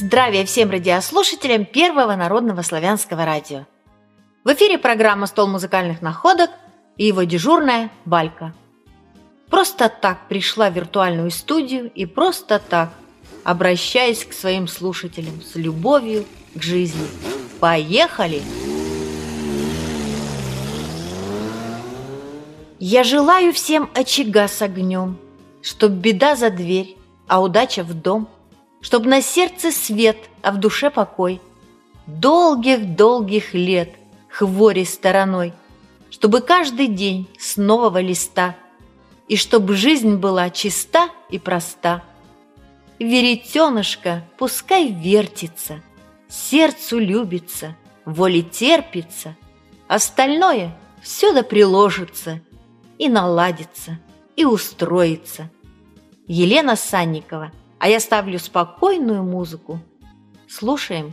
Здравия всем радиослушателям Первого народного славянского радио. В эфире программа «Стол музыкальных находок» и его дежурная Балька. Просто так пришла в виртуальную студию и просто так обращаюсь к своим слушателям с любовью к жизни. Поехали! Я желаю всем очага с огнем, чтоб беда за дверь, а удача в дом, чтоб на сердце свет, а в душе покой, долгих-долгих лет хвори стороной, чтобы каждый день с нового листа, и чтоб жизнь была чиста и проста. Веретенышко пускай вертится, сердцу любится, воле терпится, остальное все да приложится, и наладится, и устроится. Елена Санникова. А я ставлю спокойную музыку. Слушаем.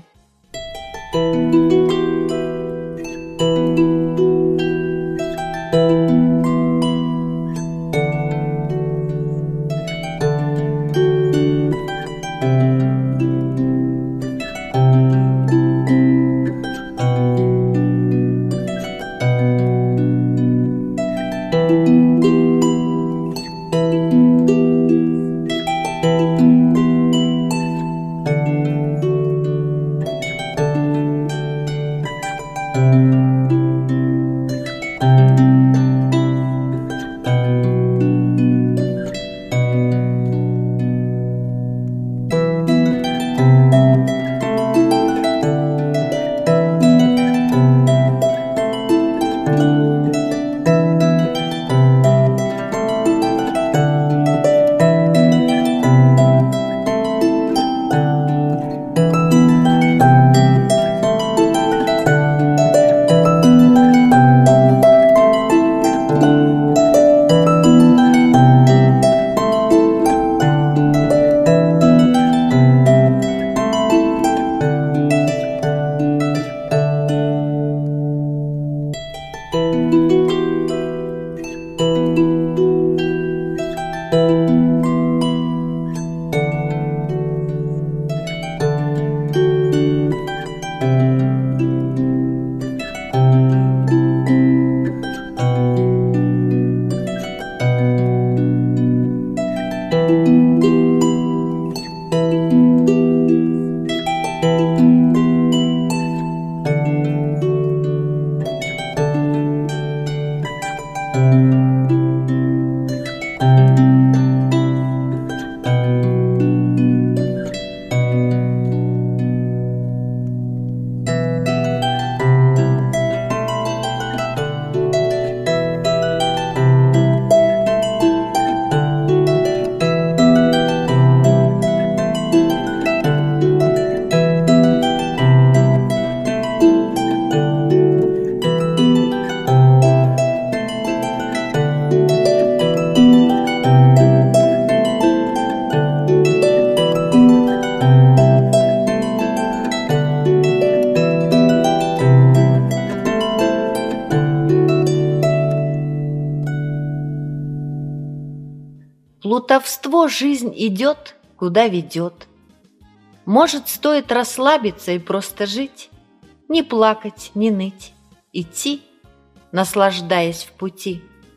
Плутовство жизнь идет, куда ведет. Может, стоит расслабиться и просто жить, не плакать, не ныть, идти, наслаждаясь в пути.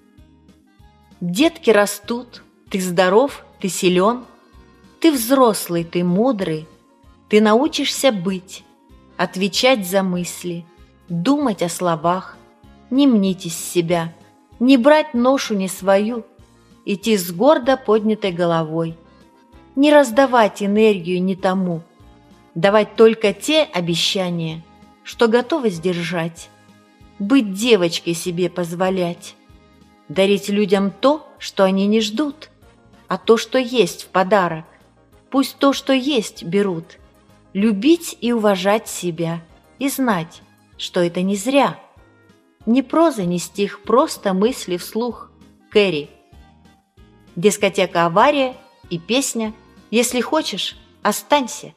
Детки растут, ты здоров, ты силен, ты взрослый, ты мудрый, ты научишься быть, отвечать за мысли, думать о словах, не мнить из себя, не брать ношу не свою, идти с гордо поднятой головой, не раздавать энергию не тому, давать только те обещания, что готовы сдержать, быть девочкой себе позволять, дарить людям то, что они не ждут, а то, что есть в подарок, пусть то, что есть, берут, любить и уважать себя и знать, что это не зря. Ни проза, ни стих, просто мысли вслух. Кэрри. Дискотека «Авария» и песня «Если хочешь, останься».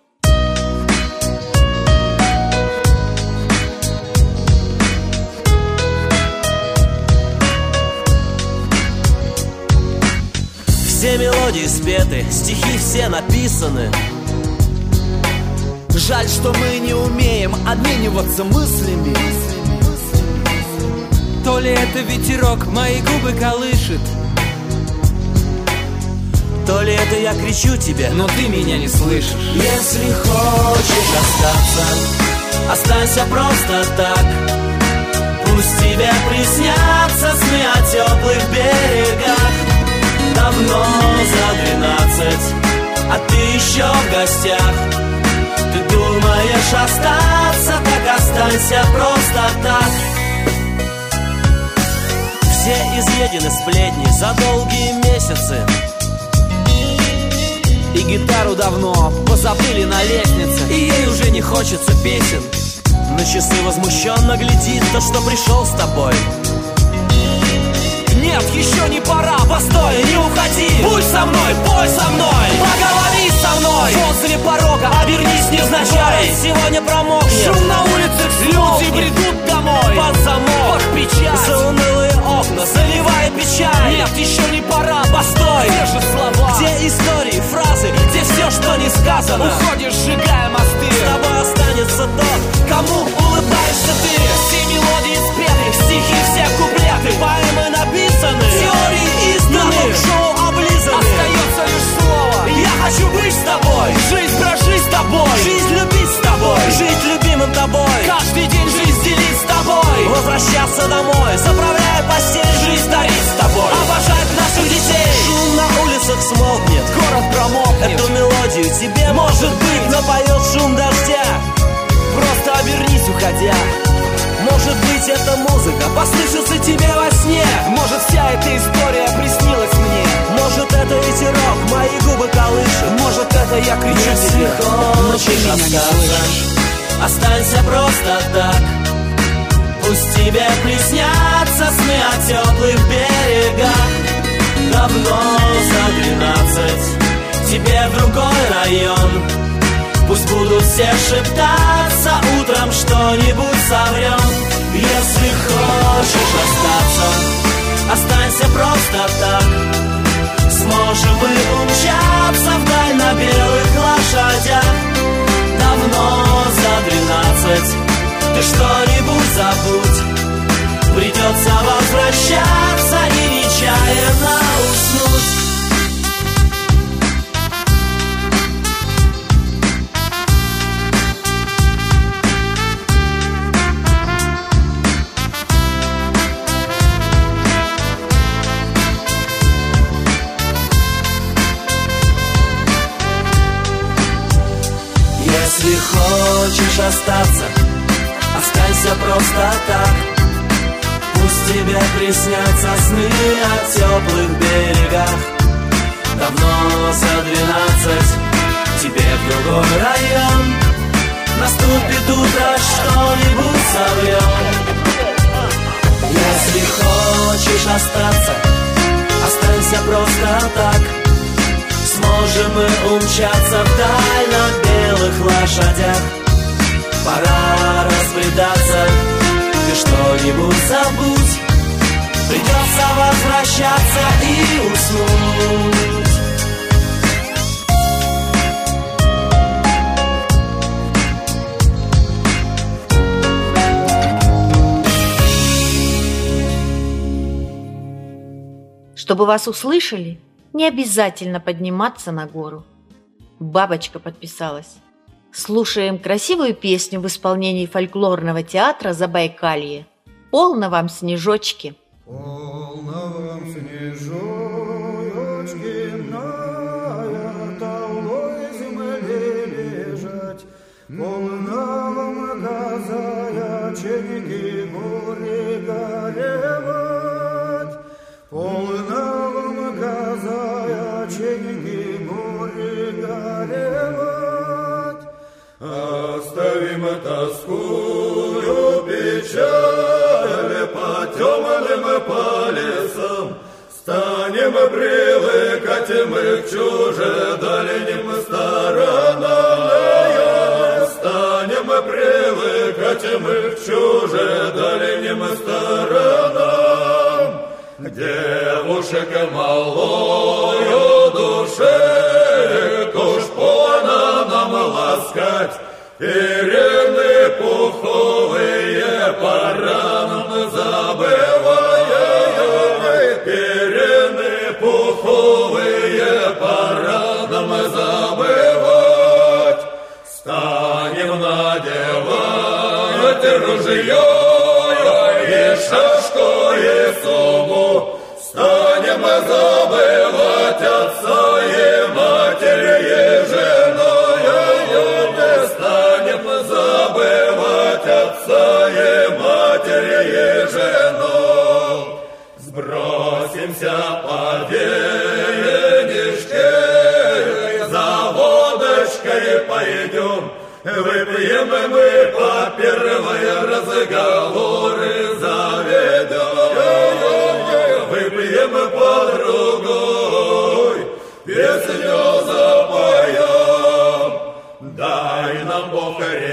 Все мелодии спеты, стихи все написаны. Жаль, что мы не умеем обмениваться мыслями. То ли это ветерок мои губы колышет, то ли это я кричу тебе, но ты меня не слышишь. Если хочешь остаться, останься просто так. Пусть тебе приснятся сны о теплых берегах. Давно за 12, а ты еще в гостях. Ты думаешь остаться, так останься просто так. Все изъедены сплетни за долгие месяцы, и гитару давно позабыли на лестнице, и ей уже не хочется песен. На часы возмущенно глядит то, что пришел с тобой. Нет, еще не пора, постой, не уходи. Будь со мной, пой со мной, поговори со мной. Возле порога обернись невзначай. Сегодня промокнет, шум на улицах, люди бредут домой. Под замок, под печать, за унылые окна, заливая печаль. Нет, еще не пора, постой, где же слова, где истории, фразы, где все, что не сказано. Уходишь, сжигая мосты. С тобой останется тот, кому улыбаешься ты. Все мелодии спеты, стихи, все куплеты, поэмы написаны, теории изданы, шоу облизаны. Остается лишь слово: я хочу быть с тобой, жизнь прожить с тобой, жизнь любить с тобой, жить любимым тобой, каждый день жизнь делить с тобой, возвращаться домой, заправляя постель, жизнь дарить с тобой, обожать наших детей. Шум на улицах смолкнет, город промокнет. Эту мелодию тебе, может быть, напоет шум дождя. Просто обернись, уходя. Может быть, эта музыка послышится тебе во сне. Может, вся эта история приснилась мне. Может, это ветерок мои губы колышет. Может, это я кричу тебе, но ты меня не слышишь. Останься просто так. Пусть тебе приснятся сны о теплых берегах. Давно за 12, тебе в другой район. Пусть будут все шептаться, утром что-нибудь соврем. Если хочешь остаться, останься просто так. Сможем мы умчаться вдаль на белых лошадях. Давно за 12, ты что-нибудь забудь. Придется возвращаться и нечаянно уснуть. Если хочешь остаться, останься просто так. Пусть тебе приснятся сны о теплых берегах. Давно за 12, тебе в другой район. Наступит утро, что-нибудь соврем. Если хочешь остаться, останься просто так. Сможем мы умчаться вдаль на белых лошадях. Пора разбредаться, ты что-нибудь забудь. Придется возвращаться и уснуть. Чтобы вас услышали, не обязательно подниматься на гору. Бабочка подписалась. Слушаем красивую песню в исполнении фольклорного театра «Забайкалье». Полно вам снежочки. Полно вам снежочки на талой земле лежать. Полно вам газаяченьки горе горевать. Полно вам газаяченьки горе горевать. Оставим тоскую печаль по темным по лесам. Станем привыкать мы к чужедальним сторонам. Станем привыкать мы к чужедальним сторонам. Девушек малою душек уж пона нам ласкать. Ирены пуховые пора нам забывать. Ирены пуховые пора нам забывать. Станем надевать ружье и шашку и сумму. Станем забывать отца и матери и жену. Станем забывать отца и матери и жену. Сбросимся по денежке, за водочкой пойдем. Выпьем мы по первой, разговоры заведем. Выпьем по другой, песню запоем. Дай нам Бог,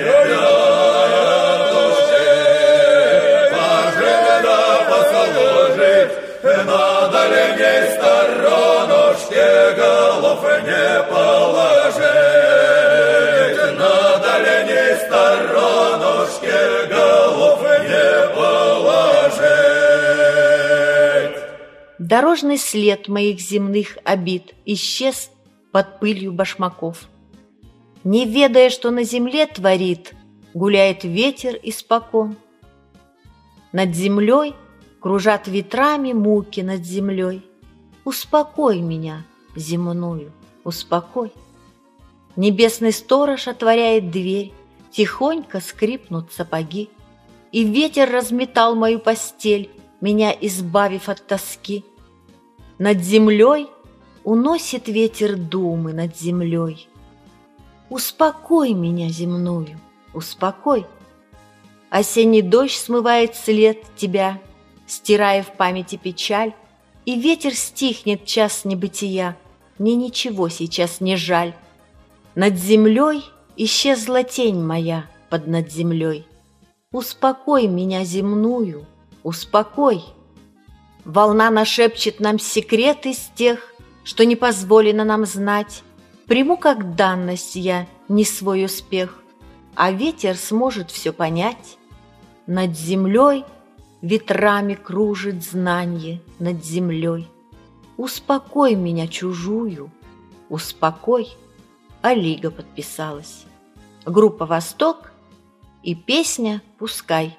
ребятушки, пожить да послужить. На дальней сторонушке голов не положить. На дальней сторонушке голов не положить. Дорожный след моих земных обид исчез под пылью башмаков. Не ведая, что на земле творит, гуляет ветер испокон. Над землей кружат ветрами муки над землей. Успокой меня, земную, успокой. Небесный сторож отворяет дверь, тихонько скрипнут сапоги. И ветер разметал мою постель, меня избавив от тоски. Над землей уносит ветер думы над землей. Успокой меня, земную, успокой. Осенний дождь смывает след тебя, стирая в памяти печаль, и ветер стихнет час небытия, мне ничего сейчас не жаль. Над землей исчезла тень моя под над землей. Успокой меня, земную, успокой. Волна нашепчет нам секрет из тех, что не позволено нам знать. Приму как данность я не свой успех, а ветер сможет все понять. Над землей ветрами кружит знанье над землей. Успокой меня, чужую, успокой. Алига подписалась. Группа «Восток» и песня «Пускай».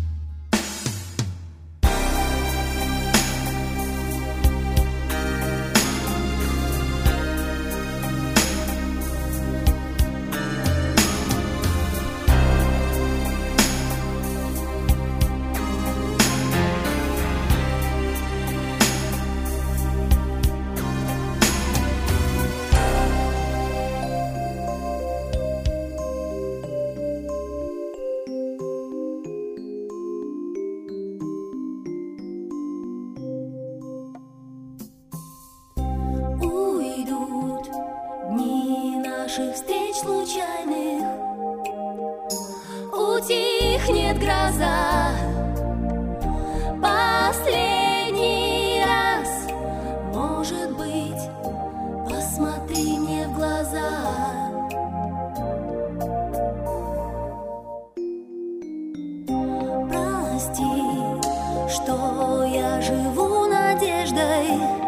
Наших встреч случайных утихнет гроза. Последний раз, может быть, посмотри мне в глаза. Прости, что я живу надеждой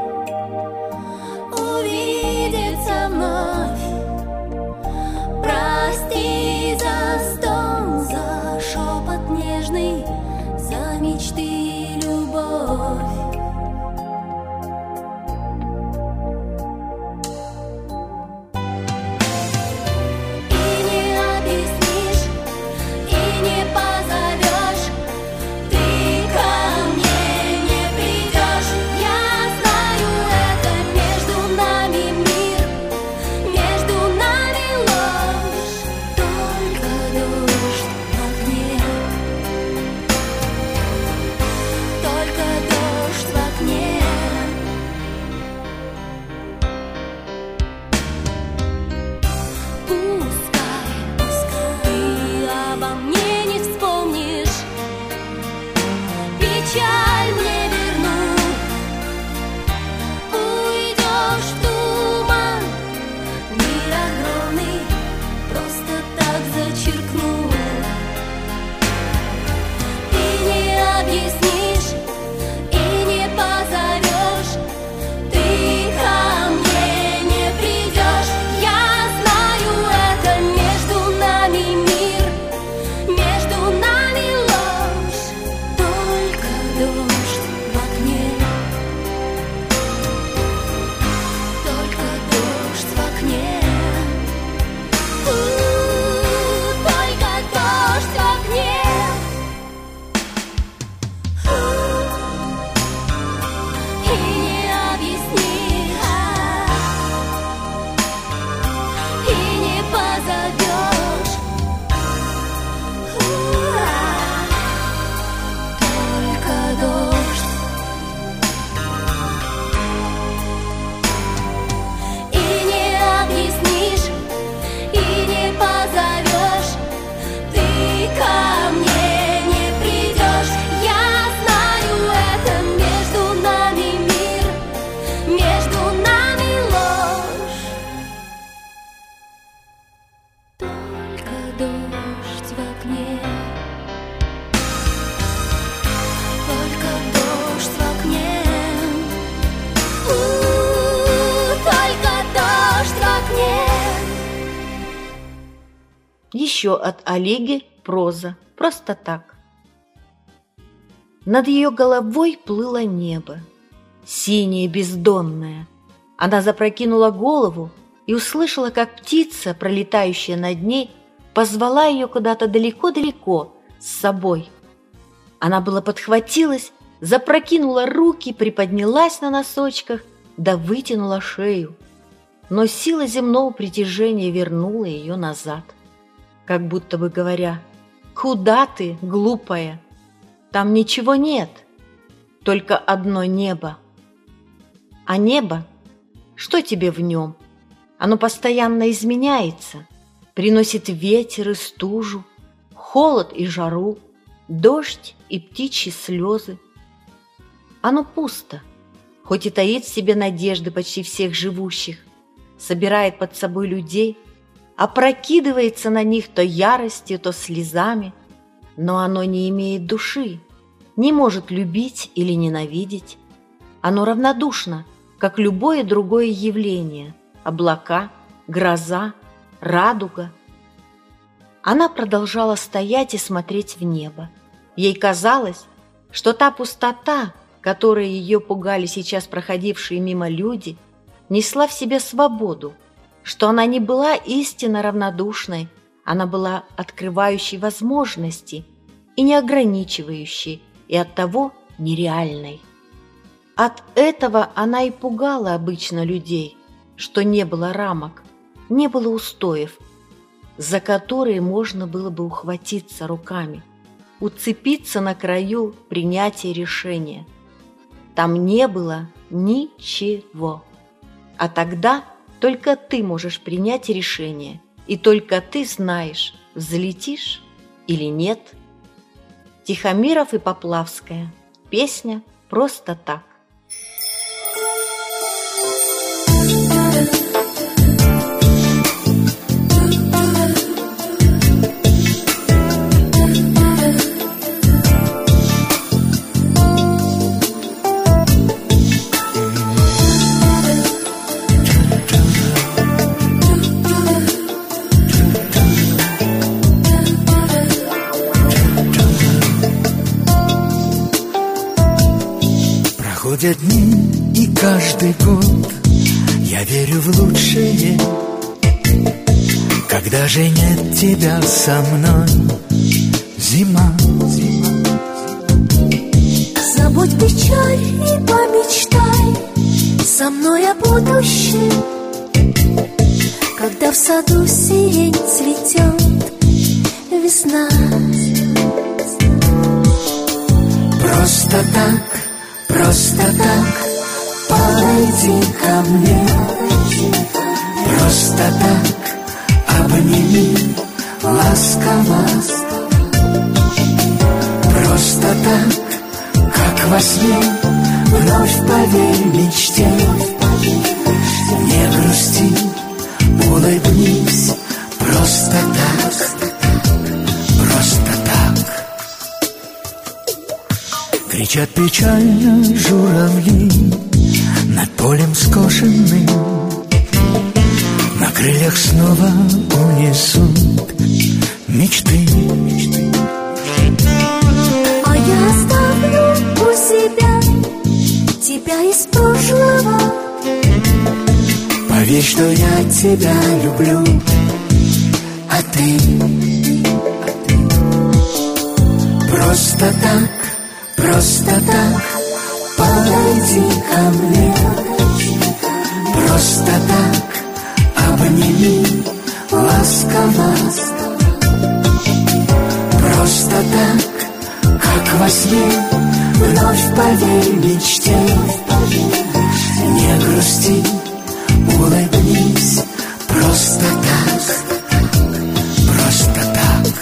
увидеться вновь. Прости за стон, за шепот нежный, за мечты и любовь. И не объяснишь, и не позовешь, ты ко мне не придешь. Я знаю, это между нами мир. еще от Олеги проза, просто так. Над ее головой плыло небо, синее, бездонное. Она запрокинула голову и услышала, как птица, пролетающая над ней, позвала ее куда-то далеко-далеко с собой. Она было подхватилась, запрокинула руки, приподнялась на носочках, да вытянула шею. Но сила земного притяжения вернула ее назад, как будто бы говоря: «Куда ты, глупая? Там ничего нет, только одно небо». А небо, что тебе в нем? Оно постоянно изменяется, приносит ветер и стужу, холод и жару, дождь и птичьи слезы. Оно пусто, хоть и таит в себе надежды почти всех живущих, собирает под собой людей, опрокидывается на них то яростью, то слезами, но оно не имеет души, не может любить или ненавидеть. Оно равнодушно, как любое другое явление – облака, гроза, радуга. Она продолжала стоять и смотреть в небо. Ей казалось, что та пустота, которой ее пугали сейчас проходившие мимо люди, несла в себе свободу, что она не была истинно равнодушной, она была открывающей возможности и не ограничивающей, и оттого нереальной. От этого она и пугала обычно людей, что не было рамок, не было устоев, за которые можно было бы ухватиться руками, уцепиться на краю принятия решения. Там не было ничего. А тогда только ты можешь принять решение, и только ты знаешь, взлетишь или нет. Тихомиров и Поплавская. Песня «Просто так». Проходят дни, и каждый год я верю в лучшее. Когда же нет тебя со мной, зима. Забудь печаль и помечтай со мной о будущем, когда в саду сирень цветет, весна. Просто так, подойди ко мне. Просто так, обними ласково. Просто так, как во сне, вновь поверь мечте. Не грусти, улыбнись. Просто так, просто так. Кричат печально журавли над полем скошенным, на крыльях снова унесут мечты. А я оставлю у себя тебя из прошлого. Поверь, что я тебя люблю, а ты просто так, подойди ко мне. Просто так, обними ласково. Просто так, как во сне, вновь поверь мечте. Не грусти, улыбнись. Просто так, просто так.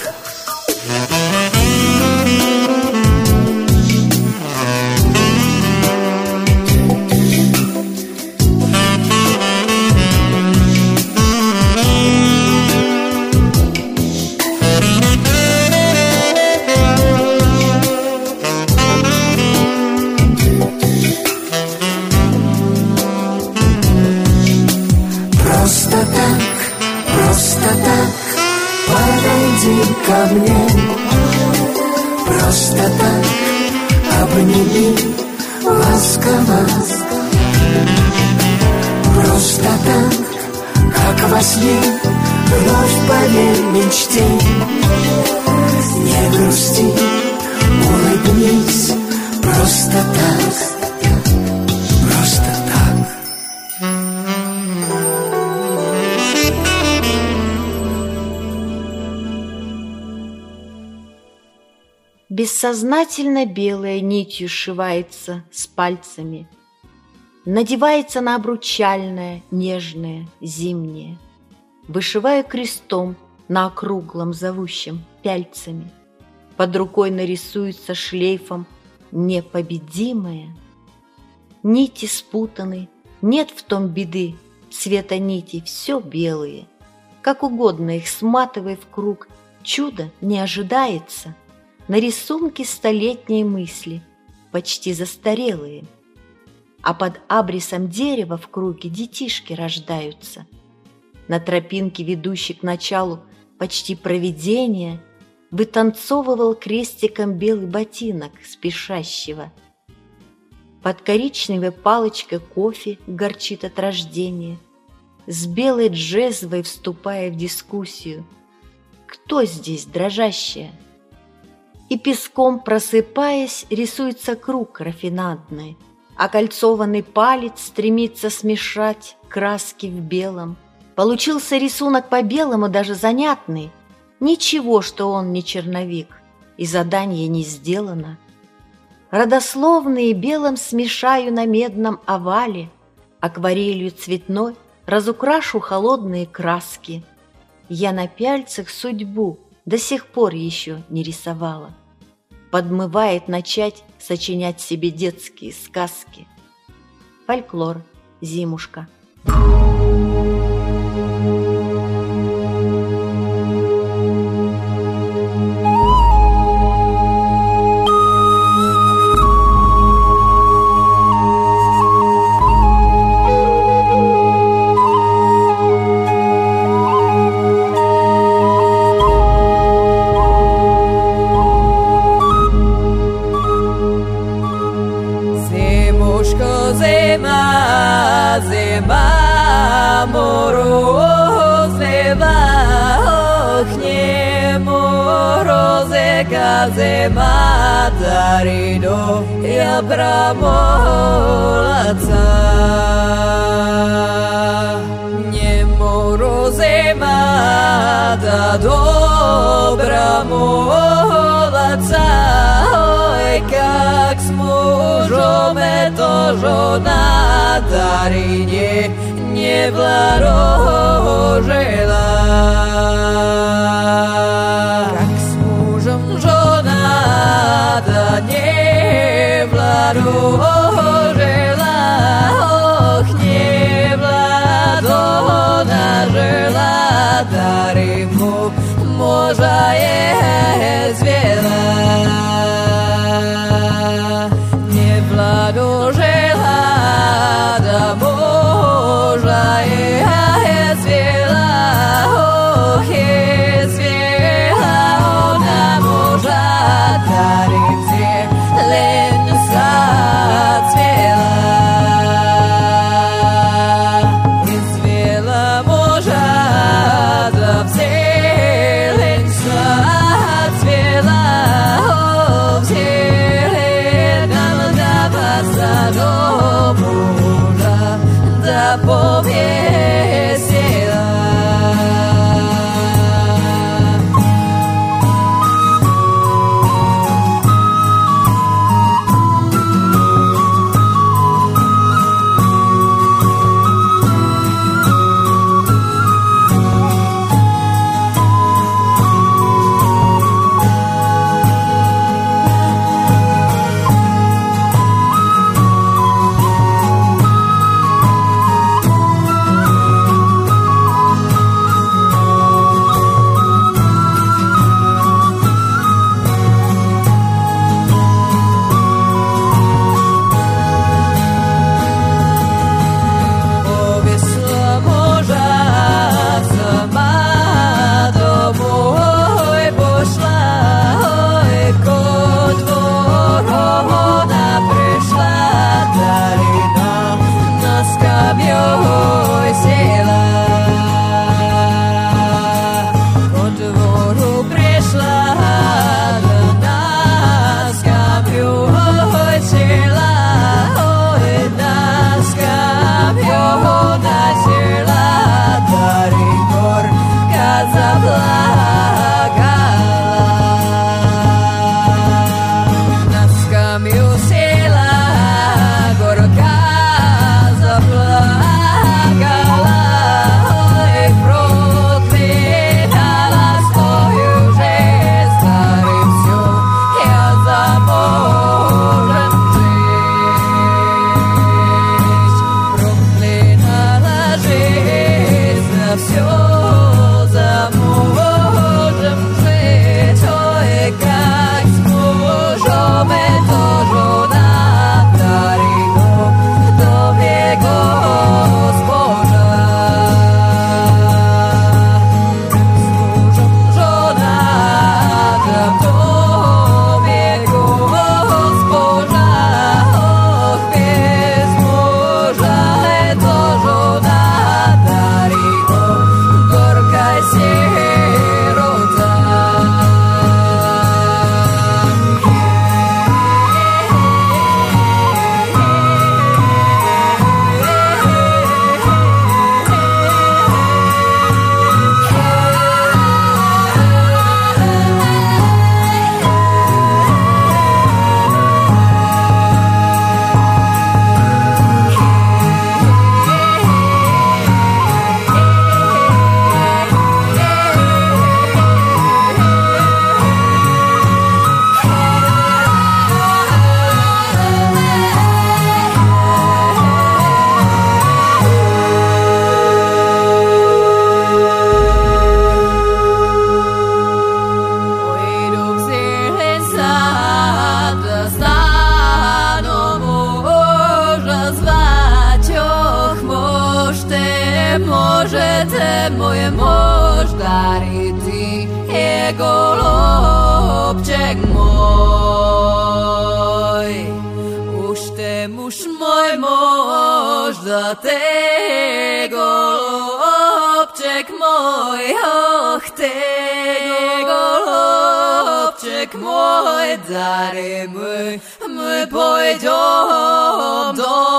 так обними ласково. Просто так, как во сне, вновь поверь мечте. Не грусти, улыбнись, просто так, просто так. Бессознательно белая нитью сшивается с пальцами, надевается на обручальное, нежное, зимнее. Вышиваю крестом на округлом зовущем пяльцами. Под рукой нарисуется шлейфом непобедимое. Нити спутаны, нет в том беды, цвета нитей все белые. Как угодно их сматывай в круг, чудо не ожидается. На рисунке столетние мысли, почти застарелые. А под абрисом дерева в круге детишки рождаются. На тропинке, ведущей к началу почти провидения, вытанцовывал крестиком белый ботинок спешащего. Под коричневой палочкой кофе горчит от рождения, с белой джезвой вступая в дискуссию. Кто здесь дрожащая? И песком просыпаясь, рисуется круг рафинадный, окольцованный палец стремится смешать краски в белом. Получился рисунок по-белому даже занятный. Ничего, что он не черновик, и задание не сделано. Родословные белым смешаю на медном овале, акварелью цветной разукрашу холодные краски. Я на пяльцах судьбу до сих пор еще не рисовала. Подмывает начать сочинять себе детские сказки. Фольклор. Зимушка. Zima darino ja pramolaca nie morozima da dobra molaca oj как с мужем это жена дарине не вложила. Не вложила, ох, не владона жила, дариму мужа звела. Не вложила, да мужа звела, ох, звела. ty, golubczyk mój, och ty, golubczyk mój, dary my pójdziemy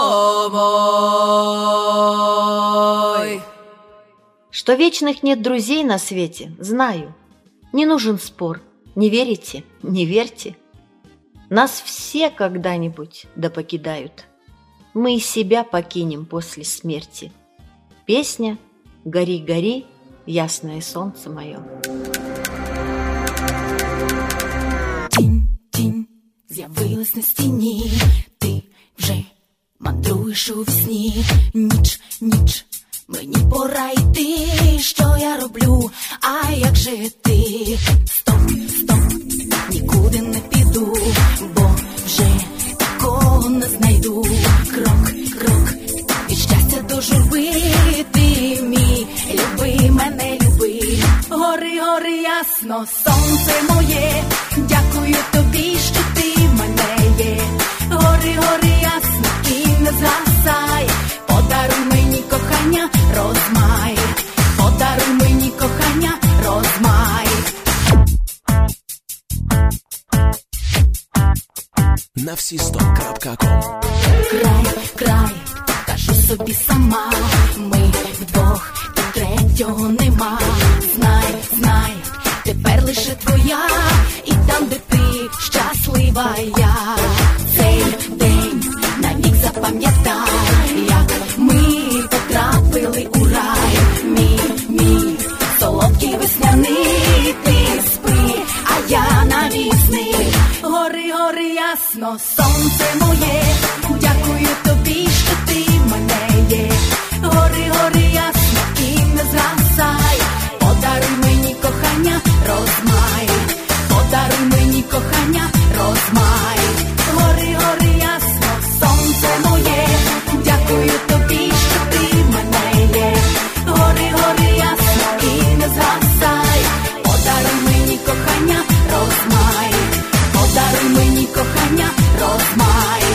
домой. Что вечных нет друзей на свете, знаю. Не нужен спор. Не верите? Не верьте. Нас все когда-нибудь да покидают. Мы и себя покинем после смерти. Песня «Гори, гори, ясное солнце мое». Тінь, тінь, з'явилась на стіні. Ти вже мандруєш у вісні. Ніч, ніч, мені пора йти. Що я роблю, а як же ти? Стоп, стоп, нікуди не піду, бо вже такого не знайду. Крок, крок, від щастя до журби. Ти мій, люби мене, люби. Гори, гори, ясно, сонце моє. Дякую тобі, що ти в мене є. Гори, гори, ясно, і не згасай. Подаруй мені кохання, розмай. Подаруй мені кохання, розмай. На всі100.com. Край, край, кажу собі сама. Ми вдвох, та третього нема. Знай, знай, тепер лише твоя. І там, де ти, щаслива я. Цей день навік запам'ятай, як ми потрапили у рай. Мій, солодкий весняний. Ти спи, а я навісни. Гори, гори, ясно, сонце моє. Дякую тобі, що ти в мене є. Гори, гори, ясно, і не згасай. Подаруй мені кохання, розмай. Подаруй мені кохання, розмай. Гори, гори, ясно, сонце моє. Дякую тобі, що ти в мене є. Гори, гори, ясно, і не згасай. Подаруй мені кохання, розмай. Подаруй мені кохання, розмай.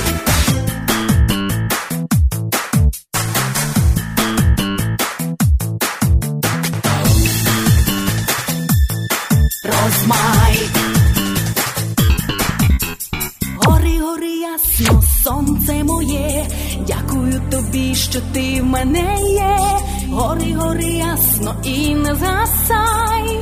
Розмай. Гори, гори, ясно, сонце моє. Дякую тобі, що ти в мене є. Гори, гори, ясно, і не згасай.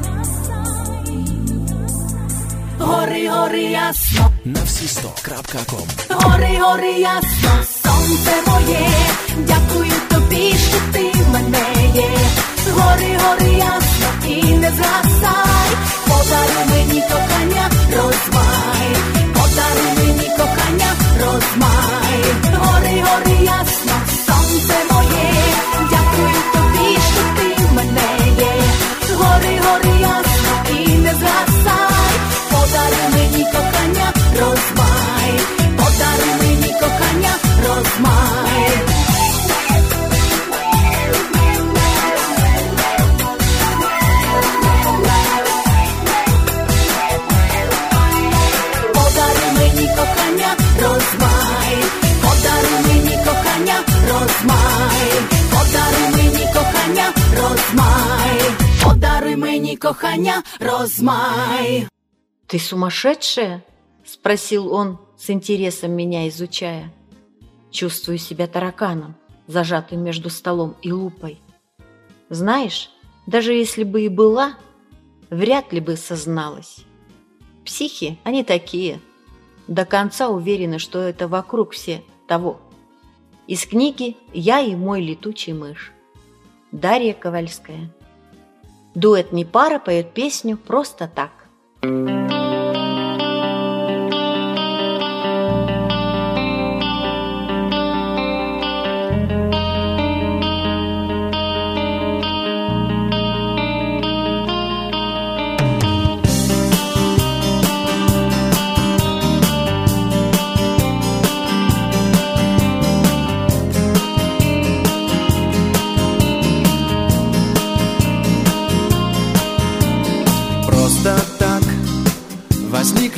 Гори, гори, ясно. На всі100.com. Гори, гори, ясно, сонце моє. Дякую тобі, що ти в мене є. Гори, гори, ясно, і не згасай. Подаруй мені кохання, розмай. Подаруй мені кохання, розмай. Гори, гори, ясно, сонце моє. Дякую тобі, що ти в мене є. Гори, гори, ясно, і не згасай. Подаруй мені кохання, розмай. Подаруй мені кохання, розмай. Подаруй мені кохання, розмай. Подаруй мені кохання, розмай. Подаруй мені кохання, розмай. Подаруй мені кохання, розмай. «Ты сумасшедшая?» – спросил он, с интересом меня изучая. Чувствую себя тараканом, зажатым между столом и лупой. Знаешь, даже если бы и была, вряд ли бы созналась. Психи, они такие. До конца уверены, что это вокруг все того. Из книги «Я и мой летучий мышь». Дарья Ковальская. Дуэт «Не пара» поет песню просто так.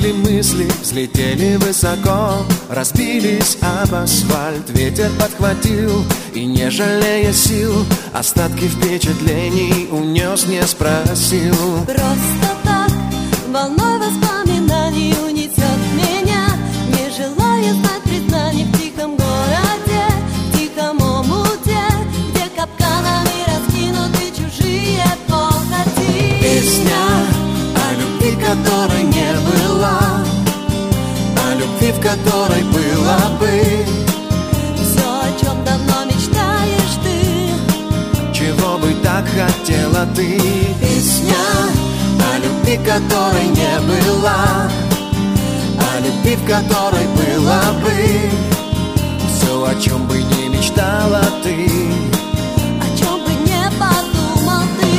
Возникли мысли, взлетели высоко, разбились об асфальт, ветер подхватил и, не жалея сил, остатки впечатлений унес, не спросил. Просто так, волной воспоминаний унесет меня, не желая знать признаний в тихом городе, в тихом омуте, где капканами раскинуты чужие похоти. Песня о любви, которой не была, о любви, в которой была бы все, о чем давно мечтаешь ты, чего бы так хотела ты. Песня о любви, которой не была, о любви, в которой была бы все, о чем бы не мечтала ты, о чем бы не подумал ты.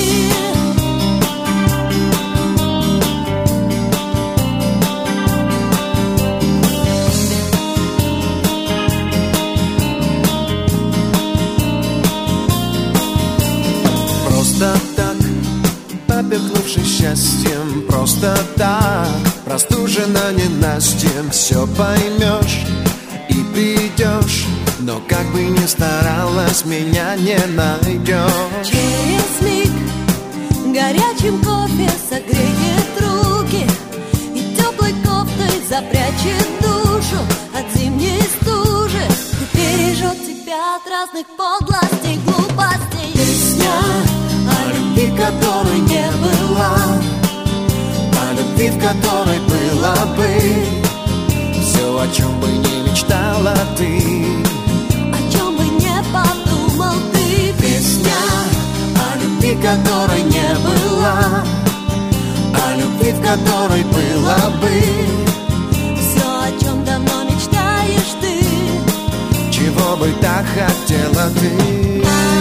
Просто так, поперхнувшись счастьем, просто так, простужена ненастьем, все поймешь и придешь, но как бы ни старалась, меня не найдешь. Через миг горячим кофе согреет руки и теплой кофтой запрячет душу от зимней стужи и бережет тебя от разных подлостей, глупостей. Песня о любви, которой не была, о любви, в которой была бы все, о чем бы не мечтала ты, О чем бы не подумал ты. песня о любви, которой не была, о любви, в которой была бы Все, о чем давно мечтаешь ты, чего бы так хотела ты.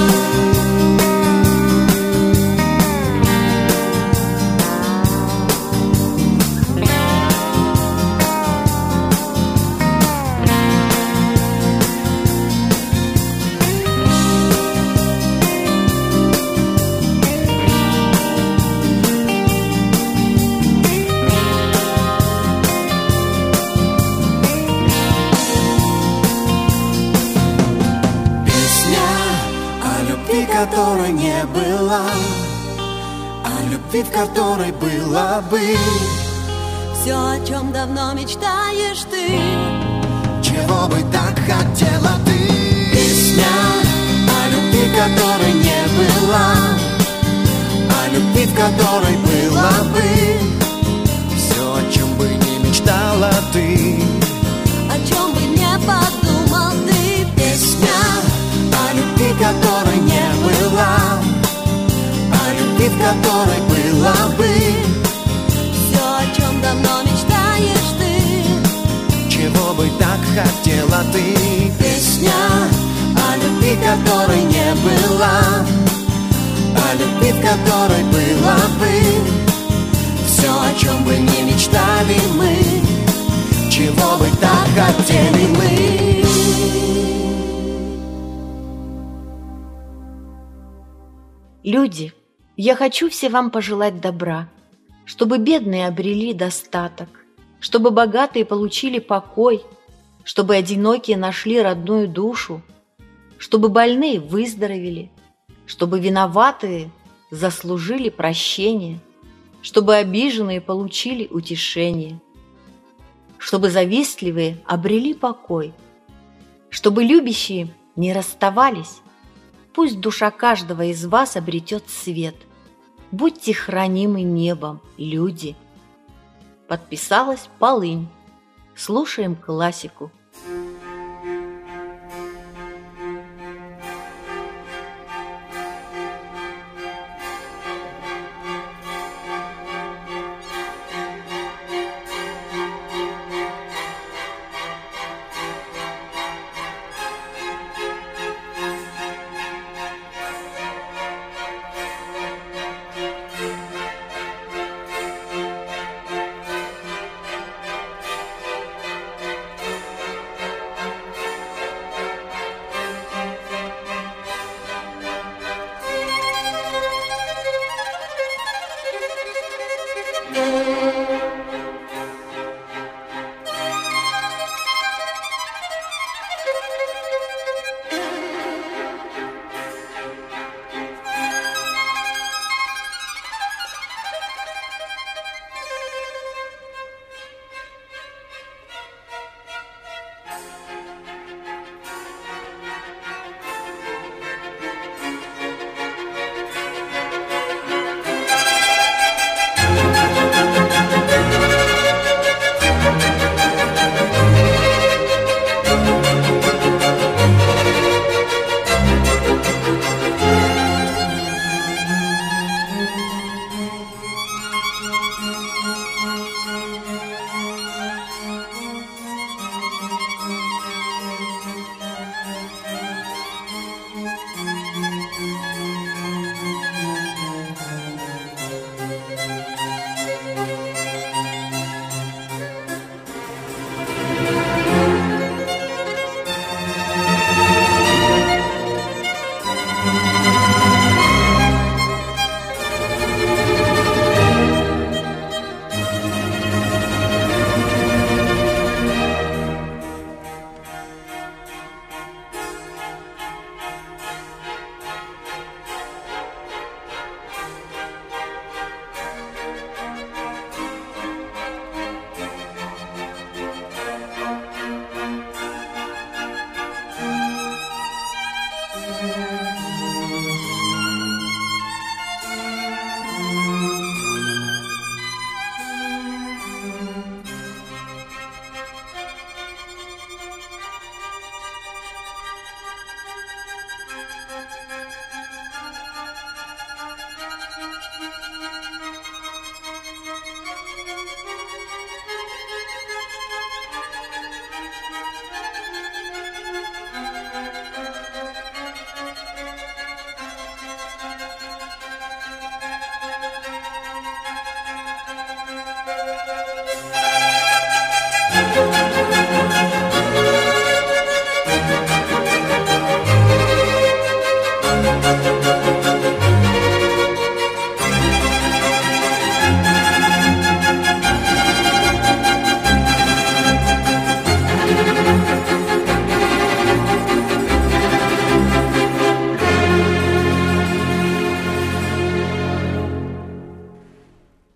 Которой не была, о любви, в которой была бы все, о чем давно мечтаешь ты, чего бы так хотела ты. Песня о любви, которой не была, о любви, в которой была бы все, о чем бы не мечтала ты, о чем бы не подумал ты. Песня о любви, которой не была, о любви, в которой была бы все, о чем давно мечтаешь ты, чего бы так хотела ты. Песня о любви, которой не была, о любви, в которой была бы все, о чем бы не мечтали мы, чего бы так хотели мы. Люди, я хочу все вам пожелать добра, чтобы бедные обрели достаток, чтобы богатые получили покой, чтобы одинокие нашли родную душу, чтобы больные выздоровели, чтобы виноватые заслужили прощение, чтобы обиженные получили утешение, чтобы завистливые обрели покой, чтобы любящие не расставались. Пусть душа каждого из вас обретет свет. Будьте хранимы небом, люди. Подписалась Полынь. Слушаем классику.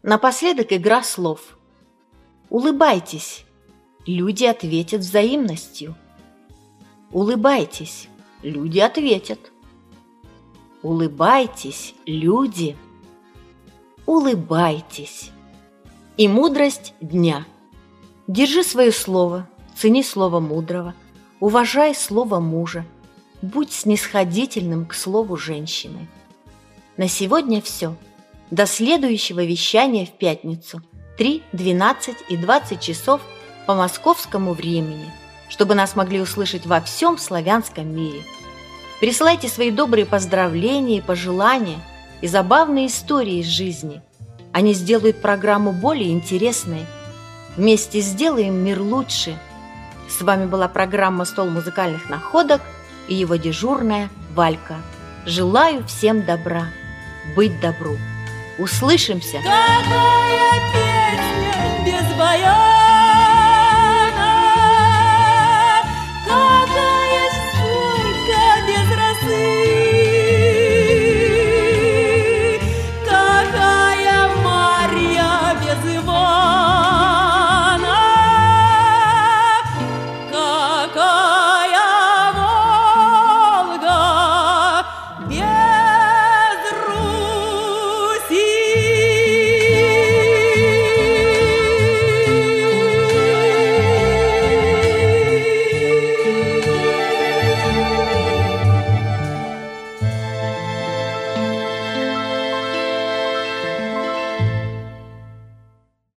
Напоследок игра слов. Улыбайтесь, люди ответят взаимностью. Улыбайтесь, люди ответят. Улыбайтесь, люди. Улыбайтесь. И мудрость дня. Держи свое слово, цени слово мудрого, уважай слово мужа, будь снисходительным к слову женщины. На сегодня все. До следующего вещания в пятницу, 3, 12 и 20 часов по московскому времени, чтобы нас могли услышать во всем славянском мире. Присылайте свои добрые поздравления и пожелания и забавные истории из жизни. Они сделают программу более интересной. Вместе сделаем мир лучше. С вами была программа «Стол музыкальных находок» и его дежурная Валька. Желаю всем добра, быть добру. Услышимся! Какая песня без боя!